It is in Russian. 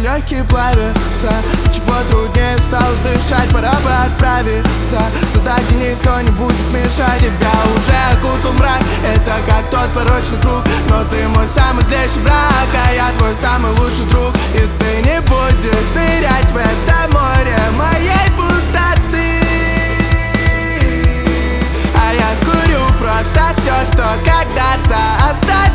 легкие плавятся. Чего труднее стало дышать, пора бы отправиться туда, где никто не будет мешать. Тебя уже окутал мрак, это как тот порочный круг. Но ты мой самый злейший враг, а я твой самый лучший друг. И ты не будешь нырять в это море моей пустоты. А я скурю просто все, что когда-то оставил.